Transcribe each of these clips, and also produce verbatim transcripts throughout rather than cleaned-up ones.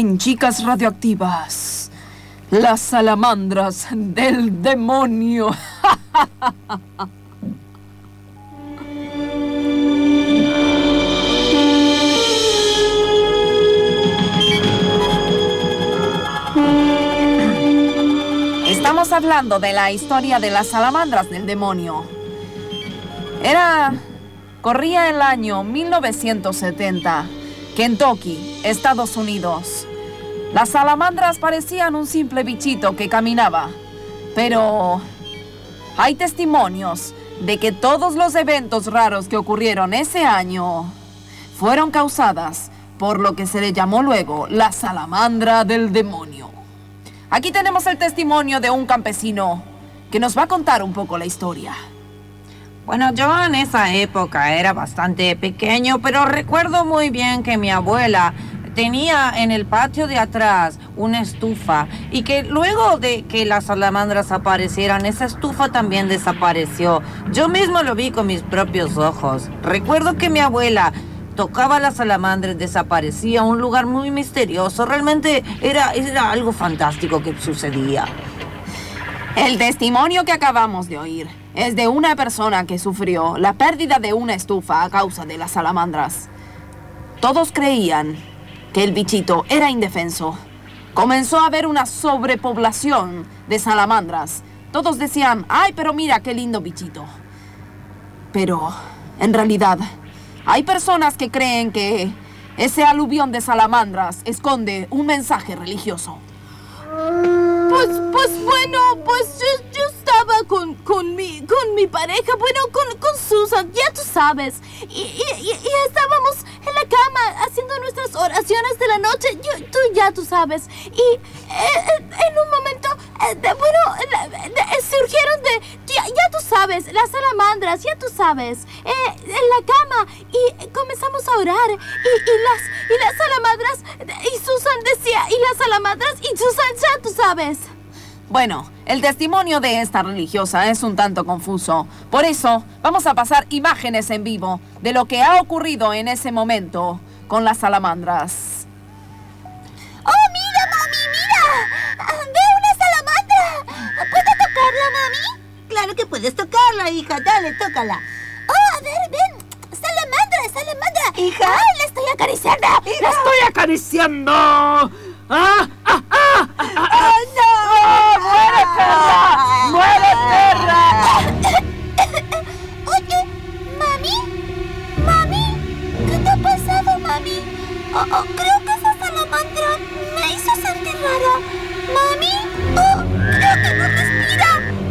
En Chicas Radioactivas, las salamandras del demonio. Estamos hablando de la historia de las salamandras del demonio. Era... Corría el año mil novecientos setenta, Kentucky, Estados Unidos. Las salamandras parecían un simple bichito que caminaba, pero hay testimonios de que todos los eventos raros que ocurrieron ese año fueron causadas por lo que se le llamó luego la salamandra del demonio. Aquí tenemos el testimonio de un campesino que nos va a contar un poco la historia. Bueno, yo en esa época era bastante pequeño, pero recuerdo muy bien que mi abuela tenía en el patio de atrás una estufa y que luego de que las salamandras aparecieran, esa estufa también desapareció. Yo mismo lo vi con mis propios ojos. Recuerdo que mi abuela tocaba las salamandras, desaparecía, un lugar muy misterioso. Realmente era, era algo fantástico que sucedía. El testimonio que acabamos de oír es de una persona que sufrió la pérdida de una estufa a causa de las salamandras. Todos creían que el bichito era indefenso. Comenzó a haber una sobrepoblación de salamandras. Todos decían, ¡ay, pero mira qué lindo bichito! Pero, en realidad, hay personas que creen que ese aluvión de salamandras esconde un mensaje religioso. Pues, pues bueno, pues yo, yo estaba con, con, mi, con mi pareja, bueno, con, con Susan, ya tú sabes. Y, y, y, y estábamos en la cama haciendo nuestras oraciones de la noche, yo, tú ya tú sabes. Y eh, en un momento, eh, de, bueno, la, de, surgieron de, ya, ya tú sabes, las salamandras, ya tú sabes, eh, en la cama. Y comenzamos a orar. Y, y, las, y las salamandras, y Susan decía, y las salamandras, y Susan, ya tú sabes. Bueno, el testimonio de esta religiosa es un tanto confuso. Por eso, vamos a pasar imágenes en vivo de lo que ha ocurrido en ese momento con las salamandras. ¡Oh, mira, mami, mira! ¡Veo una salamandra! ¿Puedo tocarla, mami? Claro que puedes tocarla, hija. Dale, tócala. ¡Oh, a ver, ven! ¡Salamandra, salamandra! ¡Hija! ¡Ay, la estoy acariciando! ¡Hija! ¡La estoy acariciando! ¡Ah! ¡Ah! ¡Ah! ¡Ah! ¡Oh, no! ¡Oh, muere, perra! ¡Muere, perra! Oye, mami, mami, ¿qué te ha pasado, mami? Oh, oh, creo que esa salamandra me hizo sentir rara. Mami, oh, creo que no respira.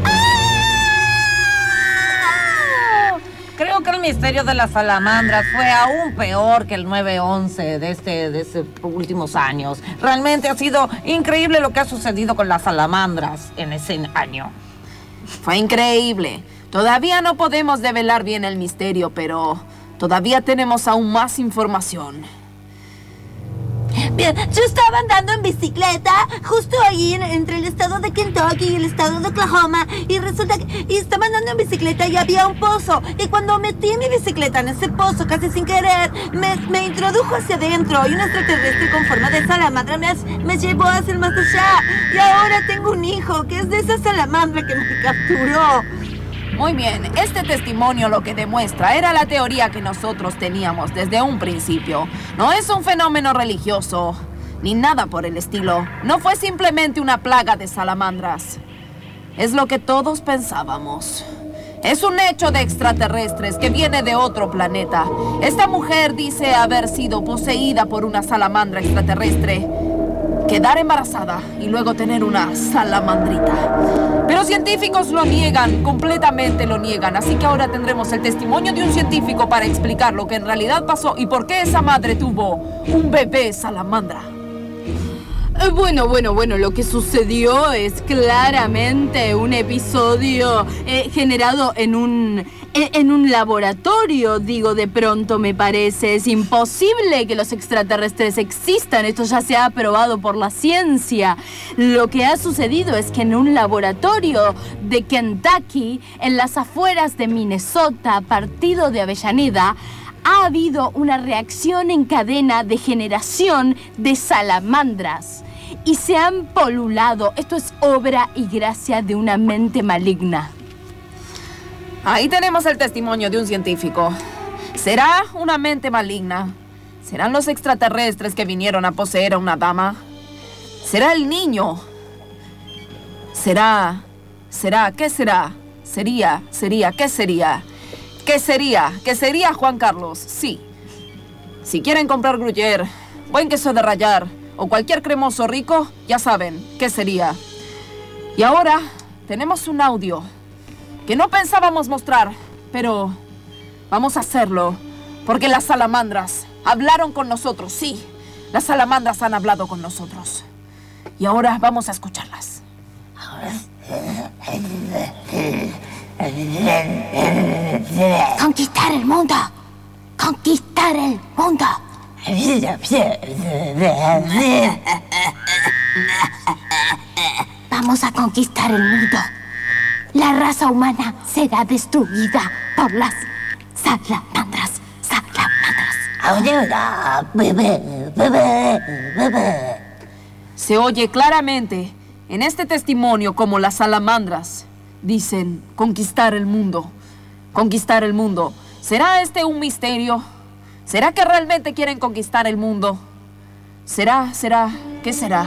¡Ah! Creo que el misterio de las salamandras fue aún peor que el nueve once de este de estos últimos años. Realmente ha sido increíble lo que ha sucedido con las salamandras en ese año. Fue increíble. Todavía no podemos develar bien el misterio, pero todavía tenemos aún más información. Bien, yo estaba andando en bicicleta justo ahí en, entre el estado de Kentucky y el estado de Oklahoma, y resulta que y estaba andando en bicicleta y había un pozo, y cuando metí mi bicicleta en ese pozo casi sin querer me, me introdujo hacia adentro y un extraterrestre con forma de salamandra me, me llevó hacia el más allá, y ahora tengo un hijo que es de esa salamandra que me capturó. Muy bien, este testimonio lo que demuestra era la teoría que nosotros teníamos desde un principio. No es un fenómeno religioso, ni nada por el estilo. No fue simplemente una plaga de salamandras. Es lo que todos pensábamos. Es un hecho de extraterrestres que viene de otro planeta. Esta mujer dice haber sido poseída por una salamandra extraterrestre, quedar embarazada y luego tener una salamandrita. Pero científicos lo niegan, completamente lo niegan. Así que ahora tendremos el testimonio de un científico para explicar lo que en realidad pasó y por qué esa madre tuvo un bebé salamandra. Bueno, bueno, bueno, lo que sucedió es claramente un episodio eh, generado en un, en, en un laboratorio, digo, de pronto me parece. Es imposible que los extraterrestres existan, esto ya se ha probado por la ciencia. Lo que ha sucedido es que en un laboratorio de Kentucky, en las afueras de Minnesota, partido de Avellaneda, ha habido una reacción en cadena de generación de salamandras y se han polulado. Esto es obra y gracia de una mente maligna. Ahí tenemos el testimonio de un científico. ¿Será una mente maligna? ¿Serán los extraterrestres que vinieron a poseer a una dama? ¿Será el niño? ¿Será? ¿Será? ¿Qué será? ¿Sería? ¿Sería? ¿Qué sería? ¿Qué sería? ¿Qué sería, Juan Carlos? Sí. Si quieren comprar Gruyère, buen queso de rallar o cualquier cremoso rico, ya saben, ¿qué sería? Y ahora tenemos un audio que no pensábamos mostrar, pero vamos a hacerlo porque las salamandras hablaron con nosotros, sí. Las salamandras han hablado con nosotros. Y ahora vamos a escucharlas. Conquistar el mundo. Conquistar el mundo. Vamos a conquistar el mundo. La raza humana será destruida por las salamandras. Salamandras. Se oye claramente en este testimonio como las salamandras dicen conquistar el mundo. Conquistar el mundo. ¿Será este un misterio? ¿Será que realmente quieren conquistar el mundo? ¿Será? ¿Será? ¿Qué será?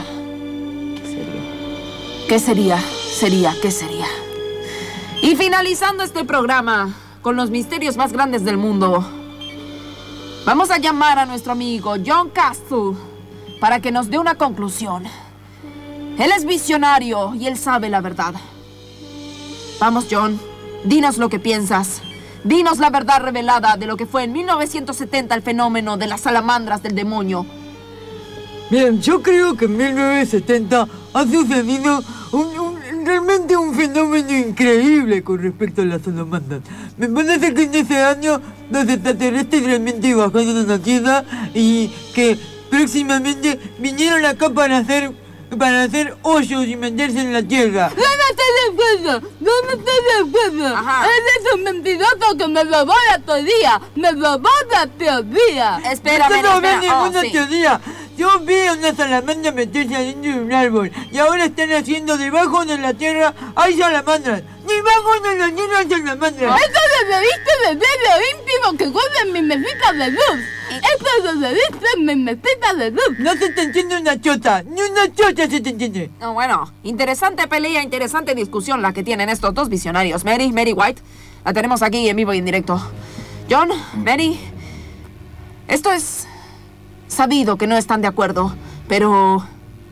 ¿Qué sería? ¿Sería? ¿Qué sería? Y finalizando este programa con los misterios más grandes del mundo, vamos a llamar a nuestro amigo John Castle para que nos dé una conclusión. Él es visionario y él sabe la verdad. Vamos, John, dinos lo que piensas. Dinos la verdad revelada de lo que fue en mil novecientos setenta el fenómeno de las salamandras del demonio. Bien, yo creo que en mil novecientos setenta ha sucedido un, un, realmente un fenómeno increíble con respecto a las salamandras. Me parece que en ese año los extraterrestres realmente bajaron a la Tierra y que próximamente vinieron acá para hacer, para hacer hoyos y meterse en la Tierra. ¡No me estoy de acuerdo! ¡No me estoy de acuerdo! Ajá. ¡Eres un mentiroso que me robó la teoría! ¡Me robó la teoría! Espera, Yo no espera, veo espera. ninguna Oh, sí. teoría. Yo vi a una salamandra meterse adentro de un árbol y ahora están haciendo debajo de la tierra hay salamandras. Debajo de la tierra hay salamandras. ¡Eso lo debiste de ver lo íntimo que guarda en mi mesita de luz! ¡Eso lo debiste en mi mesita de luz! No se te entiende una chota, ni una chota se te entiende. No, bueno, interesante pelea, interesante discusión la que tienen estos dos visionarios. Mary, Mary White, la tenemos aquí en vivo y en directo. John, Mary, esto es sabido que no están de acuerdo, pero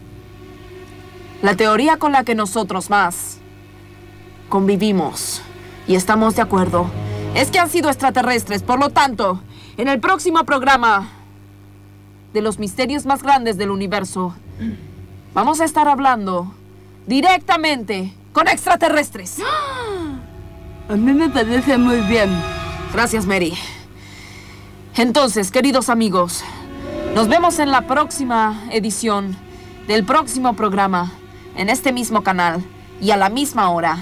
la teoría con la que nosotros más convivimos y estamos de acuerdo es que han sido extraterrestres. Por lo tanto, en el próximo programa de los misterios más grandes del universo, vamos a estar hablando directamente con extraterrestres. A mí me parece muy bien. Gracias, Mary. Entonces, queridos amigos, nos vemos en la próxima edición del próximo programa, en este mismo canal y a la misma hora.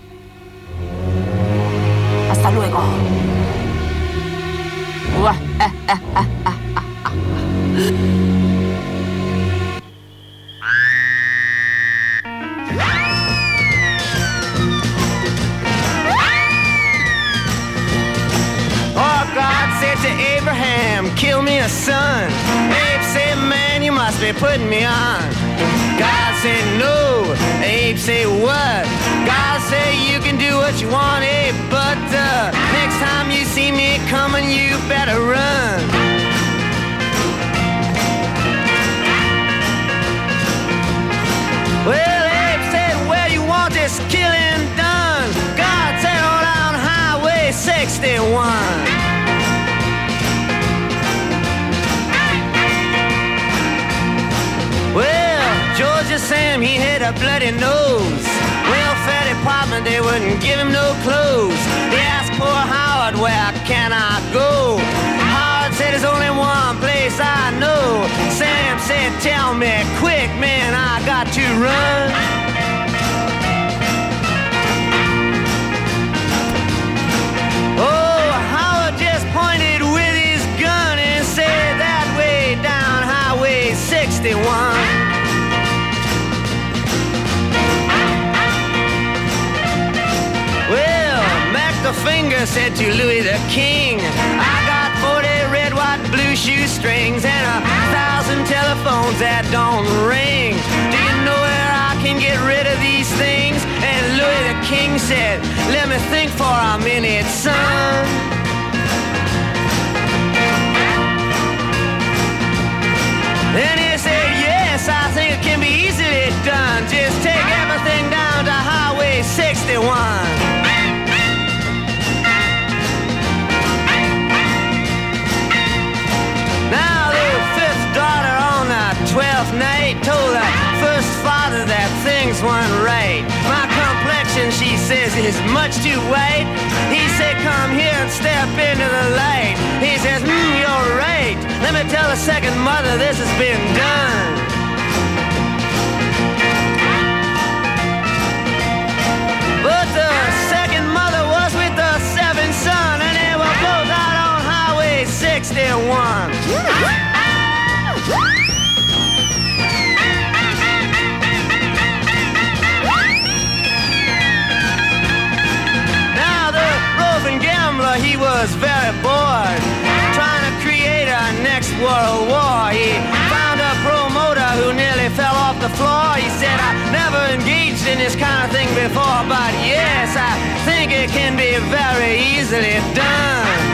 Hasta luego. Uah, ah, ah, ah, ah, ah, ah. Oh, God said to Abraham, kill me a son. Abe said, man, you must be putting me on. God said, no. Abe said, what? God said, you can do what you want, Abe, but uh, next time you see me coming, you better run. Well, Abe said, where you want this killing done? God said, hold on Highway sixty-one. Well, Georgia Sam, he had a bloody nose. Welfare department, they wouldn't give him no clothes. They asked poor Howard, where can I go? Howard said, there's only one place I know. Sam said, tell me quick, man, I got to run. Oh, Howard just pointed with his said to Louis the King, I got forty red, white, blue shoestrings and a thousand telephones that don't ring. Do you know where I can get rid of these things? And Louis the King said, let me think for a minute, son. Then he said, yes, I think it can be easily done. Just take everything down to Highway sixty-one. Now the fifth daughter on the twelfth night told the first father that things weren't right. My complexion, she says, is much too white. He said, come here and step into the light. He says, hmm, you're right. Let me tell the second mother this has been done. But the second mother was with the seventh son, and they were both out on Highway sixty-one. Now the roving gambler, he was very bored, trying to create a next world war. He found a promoter who nearly fell off the floor. He said, I never engaged in this kind of thing before, but yes, I think it can be very easily done.